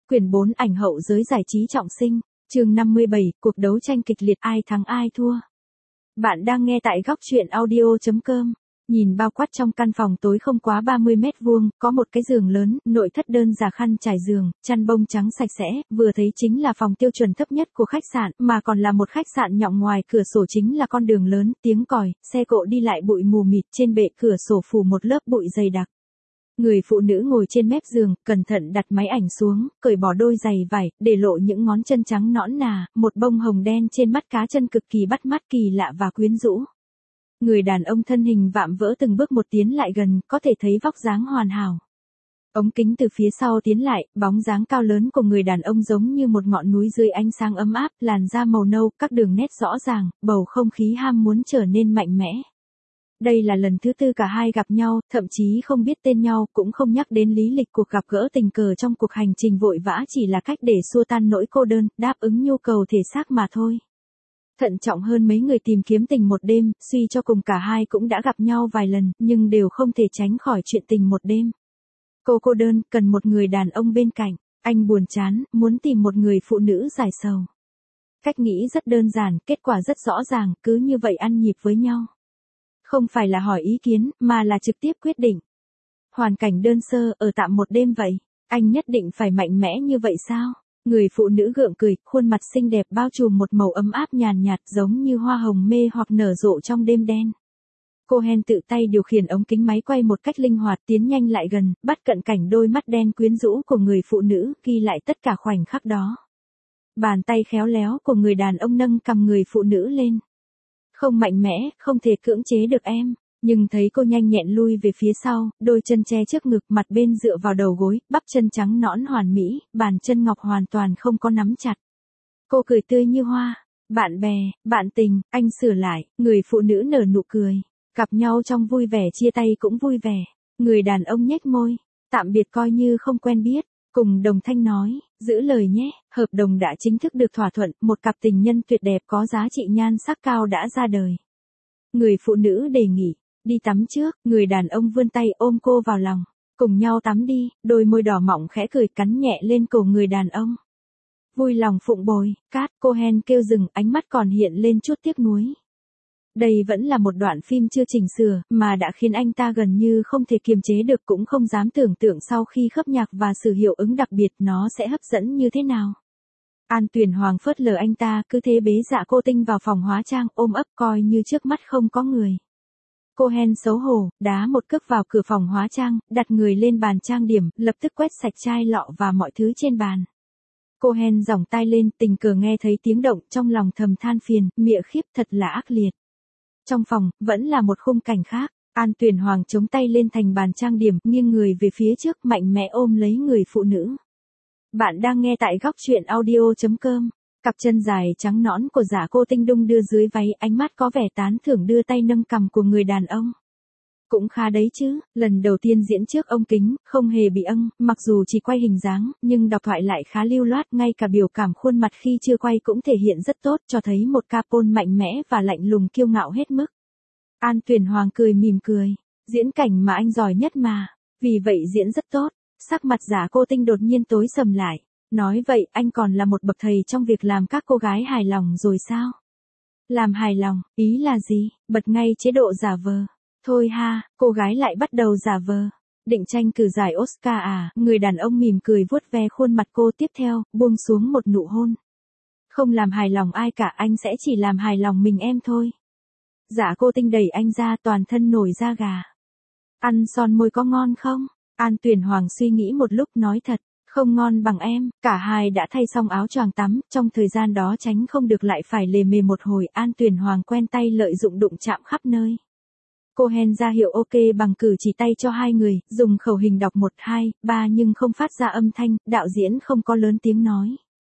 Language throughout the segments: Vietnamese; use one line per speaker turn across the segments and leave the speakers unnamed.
Quyển 4 ảnh hậu giới giải trí trọng sinh, chương 57, cuộc đấu tranh kịch liệt ai thắng ai thua. Bạn đang nghe tại góc truyện audio.com. Nhìn bao quát trong căn phòng tối không quá 30 mét vuông, có một cái giường lớn, nội thất đơn giản khăn trải giường, chăn bông trắng sạch sẽ, vừa thấy chính là phòng tiêu chuẩn thấp nhất của khách sạn, mà còn là một khách sạn nhọng ngoài cửa sổ chính là con đường lớn, tiếng còi, xe cộ đi lại bụi mù mịt, trên bệ cửa sổ phủ một lớp bụi dày đặc. Người phụ nữ ngồi trên mép giường, cẩn thận đặt máy ảnh xuống, cởi bỏ đôi giày vải, để lộ những ngón chân trắng nõn nà, một bông hồng đen trên mắt cá chân cực kỳ bắt mắt kỳ lạ và quyến rũ. Người đàn ông thân hình vạm vỡ từng bước một tiến lại gần, có thể thấy vóc dáng hoàn hảo. Ống kính từ phía sau tiến lại, bóng dáng cao lớn của người đàn ông giống như một ngọn núi dưới ánh sáng ấm áp, làn da màu nâu, các đường nét rõ ràng, bầu không khí ham muốn trở nên mạnh mẽ. Đây là lần thứ tư cả hai gặp nhau, thậm chí không biết tên nhau, cũng không nhắc đến lý lịch cuộc gặp gỡ tình cờ trong cuộc hành trình vội vã, chỉ là cách để xua tan nỗi cô đơn, đáp ứng nhu cầu thể xác mà thôi. Thận trọng hơn mấy người tìm kiếm tình một đêm, suy cho cùng cả hai cũng đã gặp nhau vài lần, nhưng đều không thể tránh khỏi chuyện tình một đêm. Cô đơn, cần một người đàn ông bên cạnh, anh buồn chán, muốn tìm một người phụ nữ giải sầu. Cách nghĩ rất đơn giản, kết quả rất rõ ràng, cứ như vậy ăn nhịp với nhau. Không phải là hỏi ý kiến, mà là trực tiếp quyết định. Hoàn cảnh đơn sơ, ở tạm một đêm vậy, anh nhất định phải mạnh mẽ như vậy sao? Người phụ nữ gượng cười, khuôn mặt xinh đẹp bao trùm một màu ấm áp nhàn nhạt giống như hoa hồng mê hoặc nở rộ trong đêm đen. Cohen tự tay điều khiển ống kính máy quay một cách linh hoạt, tiến nhanh lại gần, bắt cận cảnh đôi mắt đen quyến rũ của người phụ nữ, ghi lại tất cả khoảnh khắc đó. Bàn tay khéo léo của người đàn ông nâng cầm người phụ nữ lên. Không mạnh mẽ, không thể cưỡng chế được em. Nhưng thấy cô nhanh nhẹn lui về phía sau, đôi chân che trước ngực, mặt bên dựa vào đầu gối, bắp chân trắng nõn hoàn mỹ, bàn chân ngọc hoàn toàn không có nắm chặt. Cô cười tươi như hoa. Bạn bè, bạn tình, anh sửa lại. Người phụ nữ nở nụ cười. Gặp nhau trong vui vẻ, chia tay cũng vui vẻ. Người đàn ông nhếch môi. Tạm biệt coi như không quen biết. Cùng đồng thanh nói, giữ lời nhé, hợp đồng đã chính thức được thỏa thuận, một cặp tình nhân tuyệt đẹp có giá trị nhan sắc cao đã ra đời. Người phụ nữ đề nghị, đi tắm trước, người đàn ông vươn tay ôm cô vào lòng, cùng nhau tắm đi, đôi môi đỏ mọng khẽ cười cắn nhẹ lên cổ người đàn ông. Vui lòng phụng bồi, cát, Cohen kêu dừng, ánh mắt còn hiện lên chút tiếc nuối. Đây vẫn là một đoạn phim chưa chỉnh sửa, mà đã khiến anh ta gần như không thể kiềm chế được, cũng không dám tưởng tượng sau khi khớp nhạc và sự hiệu ứng đặc biệt nó sẽ hấp dẫn như thế nào. An Tuyền Hoàng phớt lờ anh ta, cứ thế bế Dạ Cô Tinh vào phòng hóa trang, ôm ấp coi như trước mắt không có người. Cohen xấu hổ, đá một cước vào cửa phòng hóa trang, đặt người lên bàn trang điểm, lập tức quét sạch chai lọ và mọi thứ trên bàn. Cohen giỏng tai lên, tình cờ nghe thấy tiếng động, trong lòng thầm than phiền, mịa khiếp thật là ác liệt. Trong phòng, vẫn là một khung cảnh khác. An Tuyền Hoàng chống tay lên thành bàn trang điểm, nghiêng người về phía trước, mạnh mẽ ôm lấy người phụ nữ. Bạn đang nghe tại góc truyện audio.com. Cặp chân dài trắng nõn của Dạ Cô Tinh đung đưa dưới váy, ánh mắt có vẻ tán thưởng, đưa tay nâng cằm của người đàn ông. Cũng khá đấy chứ, lần đầu tiên diễn trước ống kính, không hề bị âng, mặc dù chỉ quay hình dáng, nhưng đọc thoại lại khá lưu loát, ngay cả biểu cảm khuôn mặt khi chưa quay cũng thể hiện rất tốt, cho thấy một Capone mạnh mẽ và lạnh lùng kiêu ngạo hết mức. An Tuyền Hoàng cười mỉm cười, diễn cảnh mà anh giỏi nhất mà, vì vậy diễn rất tốt. Sắc mặt Dạ Cô Tinh đột nhiên tối sầm lại, nói vậy anh còn là một bậc thầy trong việc làm các cô gái hài lòng rồi sao? Làm hài lòng, ý là gì? Bật ngay chế độ giả vờ. Thôi ha, cô gái lại bắt đầu giả vờ. Định tranh cử giải Oscar à? Người đàn ông mỉm cười vuốt ve khuôn mặt cô, tiếp theo, buông xuống một nụ hôn. Không làm hài lòng ai cả, anh sẽ chỉ làm hài lòng mình em thôi. Dạ Cô Tinh đẩy anh ra, toàn thân nổi da gà. Ăn son môi có ngon không? An Tuyền Hoàng suy nghĩ một lúc nói thật, không ngon bằng em. Cả hai đã thay xong áo choàng tắm, trong thời gian đó tránh không được lại phải lề mề một hồi. An Tuyền Hoàng quen tay lợi dụng đụng chạm khắp nơi. Cohen ra hiệu ok bằng cử chỉ tay cho hai người, dùng khẩu hình đọc 1, 2, 3 nhưng không phát ra âm thanh, đạo diễn không có lớn tiếng nói.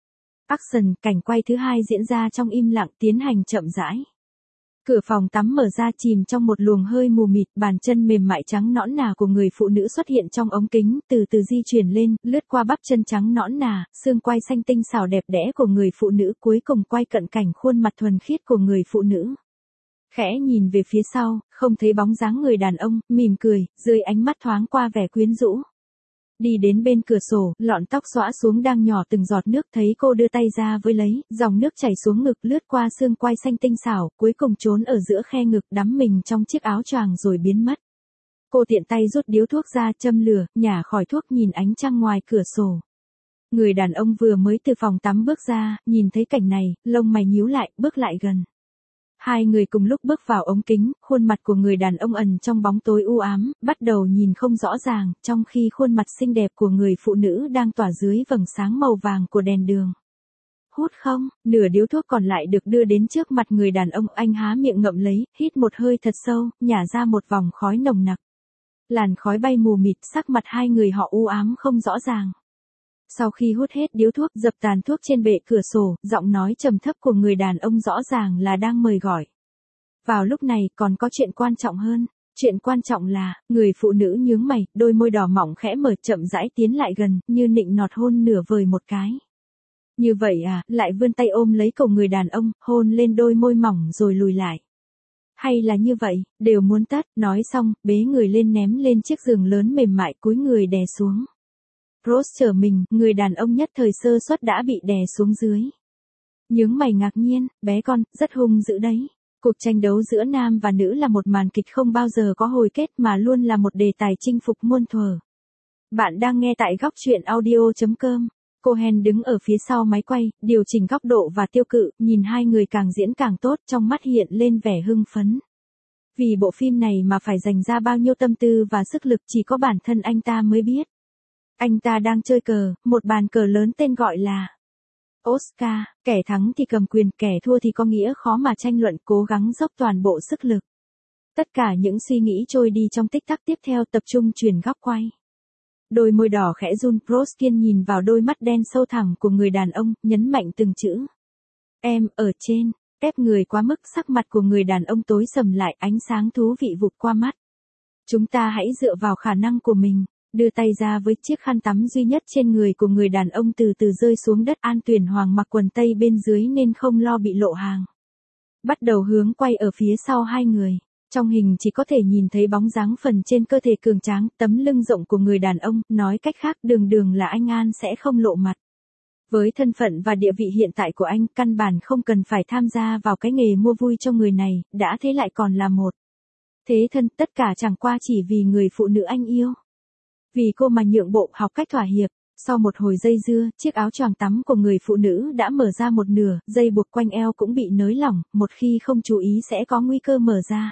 Action, cảnh quay thứ hai diễn ra trong im lặng, tiến hành chậm rãi. Cửa phòng tắm mở ra, chìm trong một luồng hơi mù mịt, bàn chân mềm mại trắng nõn nà của người phụ nữ xuất hiện trong ống kính, từ từ di chuyển lên, lướt qua bắp chân trắng nõn nà, xương quai xanh tinh xảo đẹp đẽ của người phụ nữ, cuối cùng quay cận cảnh khuôn mặt thuần khiết của người phụ nữ. Khẽ nhìn về phía sau, không thấy bóng dáng người đàn ông, mỉm cười, dưới ánh mắt thoáng qua vẻ quyến rũ. Đi đến bên cửa sổ, lọn tóc xõa xuống đang nhỏ từng giọt nước, thấy cô đưa tay ra với lấy, dòng nước chảy xuống ngực lướt qua xương quai xanh tinh xảo, cuối cùng trốn ở giữa khe ngực, đắm mình trong chiếc áo choàng rồi biến mất. Cô tiện tay rút điếu thuốc ra, châm lửa, nhả khỏi thuốc, nhìn ánh trăng ngoài cửa sổ. Người đàn ông vừa mới từ phòng tắm bước ra, nhìn thấy cảnh này, lông mày nhíu lại, bước lại gần. Hai người cùng lúc bước vào ống kính, khuôn mặt của người đàn ông ẩn trong bóng tối u ám, bắt đầu nhìn không rõ ràng, trong khi khuôn mặt xinh đẹp của người phụ nữ đang tỏa dưới vầng sáng màu vàng của đèn đường. Hút không? Nửa điếu thuốc còn lại được đưa đến trước mặt người đàn ông, anh há miệng ngậm lấy, hít một hơi thật sâu, nhả ra một vòng khói nồng nặc. Làn khói bay mù mịt, sắc mặt hai người họ u ám không rõ ràng. Sau khi hút hết điếu thuốc, dập tàn thuốc trên bệ cửa sổ, giọng nói trầm thấp của người đàn ông rõ ràng là đang mời gọi. Vào lúc này còn có chuyện quan trọng hơn. Chuyện quan trọng là, người phụ nữ nhướng mày, đôi môi đỏ mỏng khẽ mở, chậm rãi tiến lại gần, như nịnh nọt hôn nửa vời một cái. Như vậy à, lại vươn tay ôm lấy cổ người đàn ông, hôn lên đôi môi mỏng rồi lùi lại. Hay là như vậy, đều muốn tất, nói xong, bế người lên ném lên chiếc giường lớn mềm mại, cúi người đè xuống. Rose trở mình, người đàn ông nhất thời sơ suất đã bị đè xuống dưới. Nhướng mày ngạc nhiên, bé con, rất hung dữ đấy. Cuộc tranh đấu giữa nam và nữ là một màn kịch không bao giờ có hồi kết mà luôn là một đề tài chinh phục muôn thuở. Bạn đang nghe tại góc truyện audio.com. Cohen đứng ở phía sau máy quay, điều chỉnh góc độ và tiêu cự, nhìn hai người càng diễn càng tốt, trong mắt hiện lên vẻ hưng phấn. Vì bộ phim này mà phải dành ra bao nhiêu tâm tư và sức lực chỉ có bản thân anh ta mới biết. Anh ta đang chơi cờ, một bàn cờ lớn tên gọi là Oscar, kẻ thắng thì cầm quyền, kẻ thua thì có nghĩa khó mà tranh luận, cố gắng dốc toàn bộ sức lực. Tất cả những suy nghĩ trôi đi trong tích tắc tiếp theo, tập trung chuyển góc quay. Đôi môi đỏ khẽ run, Proskin nhìn vào đôi mắt đen sâu thẳm của người đàn ông, nhấn mạnh từng chữ. Em, ở trên, ép người quá mức, sắc mặt của người đàn ông tối sầm lại, ánh sáng thú vị vụt qua mắt. Chúng ta hãy dựa vào khả năng của mình. Đưa tay ra với chiếc khăn tắm duy nhất trên người của người đàn ông từ từ rơi xuống đất. An Tuyền Hoàng mặc quần tây bên dưới nên không lo bị lộ hàng. Bắt đầu hướng quay ở phía sau hai người. Trong hình chỉ có thể nhìn thấy bóng dáng phần trên cơ thể cường tráng, tấm lưng rộng của người đàn ông, nói cách khác đường đường là anh An sẽ không lộ mặt. Với thân phận và địa vị hiện tại của anh, căn bản không cần phải tham gia vào cái nghề mua vui cho người này, đã thế lại còn là một thế thân, tất cả chẳng qua chỉ vì người phụ nữ anh yêu. Vì cô mà nhượng bộ, học cách thỏa hiệp. Sau một hồi dây dưa, chiếc áo choàng tắm của người phụ nữ đã mở ra một nửa, dây buộc quanh eo cũng bị nới lỏng, một khi không chú ý sẽ có nguy cơ mở ra.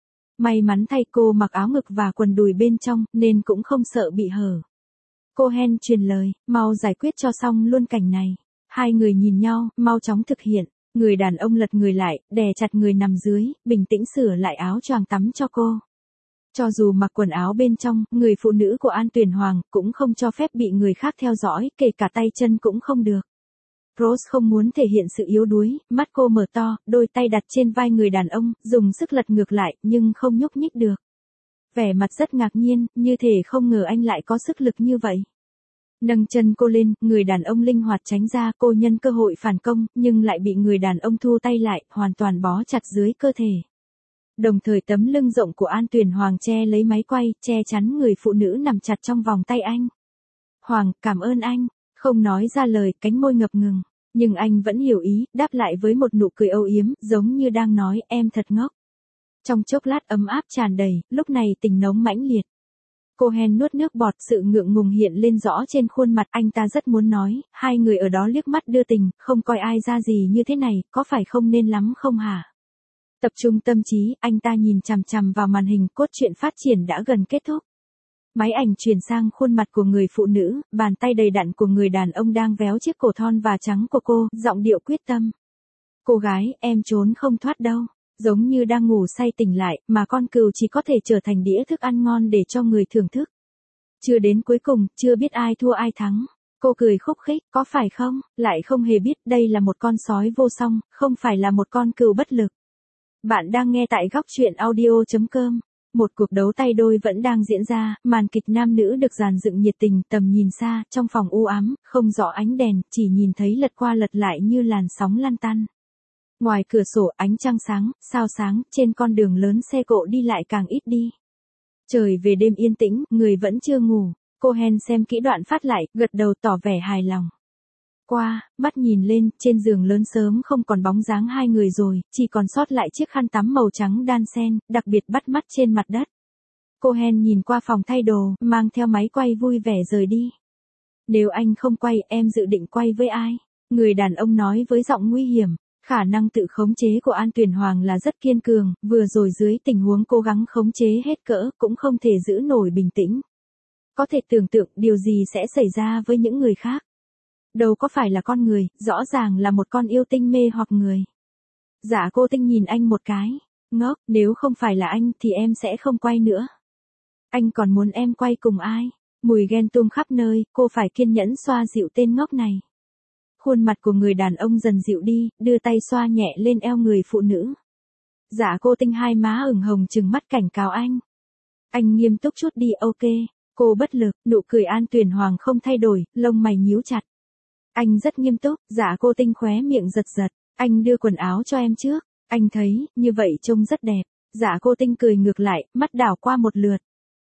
May mắn thay cô mặc áo ngực và quần đùi bên trong, nên cũng không sợ bị hở. Cohen truyền lời, mau giải quyết cho xong luôn cảnh này. Hai người nhìn nhau, mau chóng thực hiện. Người đàn ông lật người lại, đè chặt người nằm dưới, bình tĩnh sửa lại áo choàng tắm cho cô. Cho dù mặc quần áo bên trong, người phụ nữ của An Tuyền Hoàng cũng không cho phép bị người khác theo dõi, kể cả tay chân cũng không được. Rose không muốn thể hiện sự yếu đuối, mắt cô mở to, đôi tay đặt trên vai người đàn ông, dùng sức lật ngược lại, nhưng không nhúc nhích được. Vẻ mặt rất ngạc nhiên, như thể không ngờ anh lại có sức lực như vậy. Nâng chân cô lên, người đàn ông linh hoạt tránh ra, cô nhân cơ hội phản công, nhưng lại bị người đàn ông thu tay lại, hoàn toàn bó chặt dưới cơ thể. Đồng thời tấm lưng rộng của An Tuyền Hoàng che lấy máy quay, che chắn người phụ nữ nằm chặt trong vòng tay anh. Hoàng, cảm ơn anh. Không nói ra lời, cánh môi ngập ngừng. Nhưng anh vẫn hiểu ý, đáp lại với một nụ cười âu yếm, giống như đang nói, em thật ngốc. Trong chốc lát ấm áp tràn đầy, lúc này tình nóng mãnh liệt. Cohen nuốt nước bọt, sự ngượng ngùng hiện lên rõ trên khuôn mặt, anh ta rất muốn nói, hai người ở đó liếc mắt đưa tình, không coi ai ra gì như thế này, có phải không nên lắm không hả? Tập trung tâm trí, anh ta nhìn chằm chằm vào màn hình, cốt truyện phát triển đã gần kết thúc. Máy ảnh chuyển sang khuôn mặt của người phụ nữ, bàn tay đầy đặn của người đàn ông đang véo chiếc cổ thon và trắng của cô, giọng điệu quyết tâm. Cô gái, em trốn không thoát đâu. Giống như đang ngủ say tỉnh lại, mà con cừu chỉ có thể trở thành đĩa thức ăn ngon để cho người thưởng thức. Chưa đến cuối cùng, chưa biết ai thua ai thắng. Cô cười khúc khích, có phải không? Lại không hề biết đây là một con sói vô song, không phải là một con cừu bất lực. Bạn đang nghe tại góc truyện audio.com. Một cuộc đấu tay đôi vẫn đang diễn ra, màn kịch nam nữ được dàn dựng nhiệt tình, tầm nhìn xa, trong phòng u ám, không rõ ánh đèn, chỉ nhìn thấy lật qua lật lại như làn sóng lăn tăn. Ngoài cửa sổ ánh trăng sáng, sao sáng, trên con đường lớn xe cộ đi lại càng ít đi. Trời về đêm yên tĩnh, người vẫn chưa ngủ. Cohen xem kỹ đoạn phát lại, gật đầu tỏ vẻ hài lòng. Mắt nhìn lên, trên giường lớn sớm không còn bóng dáng hai người rồi, chỉ còn sót lại chiếc khăn tắm màu trắng đan xen, đặc biệt bắt mắt trên mặt đất. Cohen nhìn qua phòng thay đồ, mang theo máy quay vui vẻ rời đi. Nếu anh không quay, em dự định quay với ai? Người đàn ông nói với giọng nguy hiểm. Khả năng tự khống chế của An Tuyền Hoàng là rất kiên cường, vừa rồi dưới tình huống cố gắng khống chế hết cỡ, cũng không thể giữ nổi bình tĩnh. Có thể tưởng tượng điều gì sẽ xảy ra với những người khác. Đâu có phải là con người, rõ ràng là một con yêu tinh mê hoặc người. Dạ cô Tinh nhìn anh một cái. Ngốc, nếu không phải là anh thì em sẽ không quay nữa. Anh còn muốn em quay cùng ai? Mùi ghen tuông khắp nơi, cô phải kiên nhẫn xoa dịu tên ngốc này. Khuôn mặt của người đàn ông dần dịu đi, đưa tay xoa nhẹ lên eo người phụ nữ. Dạ cô Tinh hai má ửng hồng trừng mắt cảnh cáo anh. Anh nghiêm túc chút đi, ok. Cô bất lực, nụ cười An Tuyền Hoàng không thay đổi, lông mày nhíu chặt. Anh rất nghiêm túc, dạ cô Tinh khóe miệng giật giật. Anh đưa quần áo cho em trước. Anh thấy, như vậy trông rất đẹp. Dạ cô Tinh cười ngược lại, mắt đảo qua một lượt.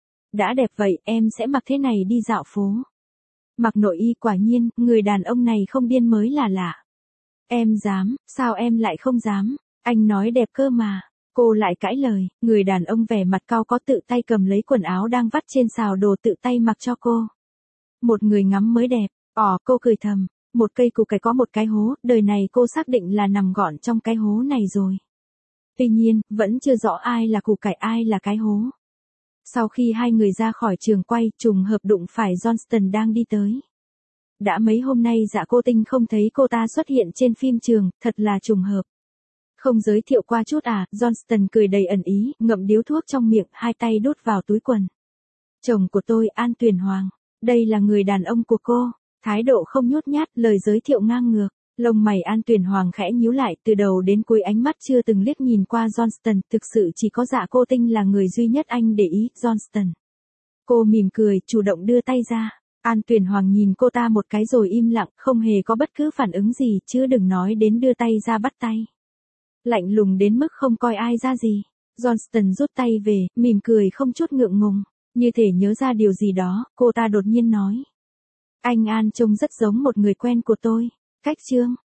Đã đẹp vậy, em sẽ mặc thế này đi dạo phố. Mặc nội y quả nhiên, người đàn ông này không điên mới là lạ. Em dám, sao em lại không dám? Anh nói đẹp cơ mà. Cô lại cãi lời, người đàn ông vẻ mặt cau có tự tay cầm lấy quần áo đang vắt trên xào đồ tự tay mặc cho cô. Một người ngắm mới đẹp, cô cười thầm, một cây củ cải có một cái hố, đời này cô xác định là nằm gọn trong cái hố này rồi. Tuy nhiên, vẫn chưa rõ ai là củ cải ai là cái hố. Sau khi hai người ra khỏi trường quay, trùng hợp đụng phải Johnston đang đi tới. Đã mấy hôm nay dạ cô Tinh không thấy cô ta xuất hiện trên phim trường, thật là trùng hợp. Không giới thiệu qua chút à? Johnston cười đầy ẩn ý, ngậm điếu thuốc trong miệng, hai tay đút vào túi quần. Chồng của tôi, An Tuyền Hoàng. Đây là người đàn ông của cô. Thái độ không nhút nhát, lời giới thiệu ngang ngược. Lông mày An Tuyền Hoàng khẽ nhíu lại, từ đầu đến cuối ánh mắt chưa từng liếc nhìn qua Johnston, thực sự chỉ có dạ cô Tinh là người duy nhất anh để ý, Johnston. Cô mỉm cười, chủ động đưa tay ra. An Tuyền Hoàng nhìn cô ta một cái rồi im lặng, không hề có bất cứ phản ứng gì, chứ đừng nói đến đưa tay ra bắt tay. Lạnh lùng đến mức không coi ai ra gì. Johnston rút tay về, mỉm cười không chút ngượng ngùng. Như thể nhớ ra điều gì đó, cô ta đột nhiên nói. Anh An trông rất giống một người quen của tôi. Cách Trương.